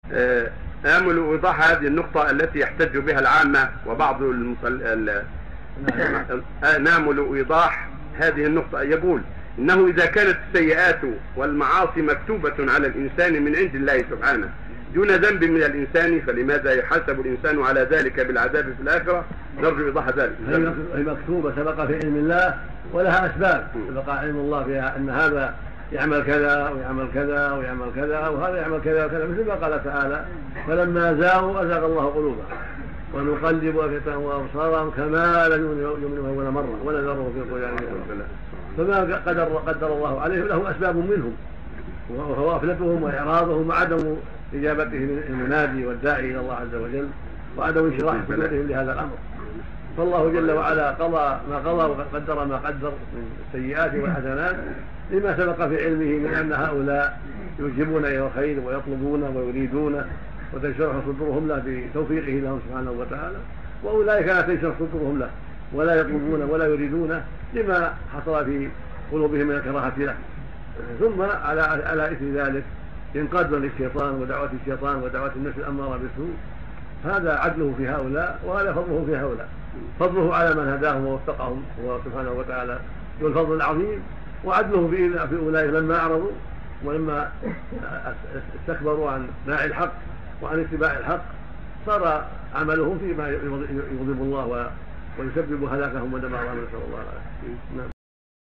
آمل إيضاح هذه النقطة التي يحتج بها العامة وبعض نامل إيضاح هذه النقطة. يقول إنه إذا كانت السيئات والمعاصي مكتوبة على الإنسان من عند الله سبحانه دون ذنب من الإنسان، فلماذا يحاسب الإنسان على ذلك بالعذاب في الآخرة؟ نرجو إيضاح ذلك. هي مكتوبة سبق في علم الله ولها أسباب، سبق علم الله فيها أن هذا يعمل كذا ويعمل كذا ويعمل كذا وهذا يعمل كذا وكذا، مثل ما قال تعالى: فلما زاغوا أزاغ الله قلوبهم ونقلب أفئدتهم وأبصارهم كما لم يؤمنوا أول مرة ونذرهم في طغيانهم. فما قدر الله عليه له أسباب منهم، وهو غفلتهم وإعراضهم وعدم إجابتهم المنادي والداعي إلى الله عز وجل وعدم انشراح صدورهم لهذا الأمر. فالله جل وعلا قضى ما قضى وقدر ما قدر من السيئات والحسنات لما سبق في علمه من أن هؤلاء يوجبون إلى الخير ويطلبونه ويريدونه وتنشرح صدورهم له بتوفيقه لهم سبحانه وتعالى، وأولئك لا تنشرح صدورهم له ولا يطلبونه ولا يريدونه لما حصل في قلوبهم من الكراهة له. ثم على إثر ذلك ينقاد للشيطان ودعوة الشيطان ودعوة النفس الأمارة بالسوء. هذا عدله في هؤلاء وهذا فضله في هؤلاء، فضله على من هداهم ووفقهم هو سبحانه وتعالى ذو الفضل العظيم، وعدله في أولئك لما أعرضوا ولما استكبروا عن داعي الحق وعن اتباع الحق صار عملهم فيما يغضب الله ويسبب هلاكهم ودمارهم، نسأل الله العافية.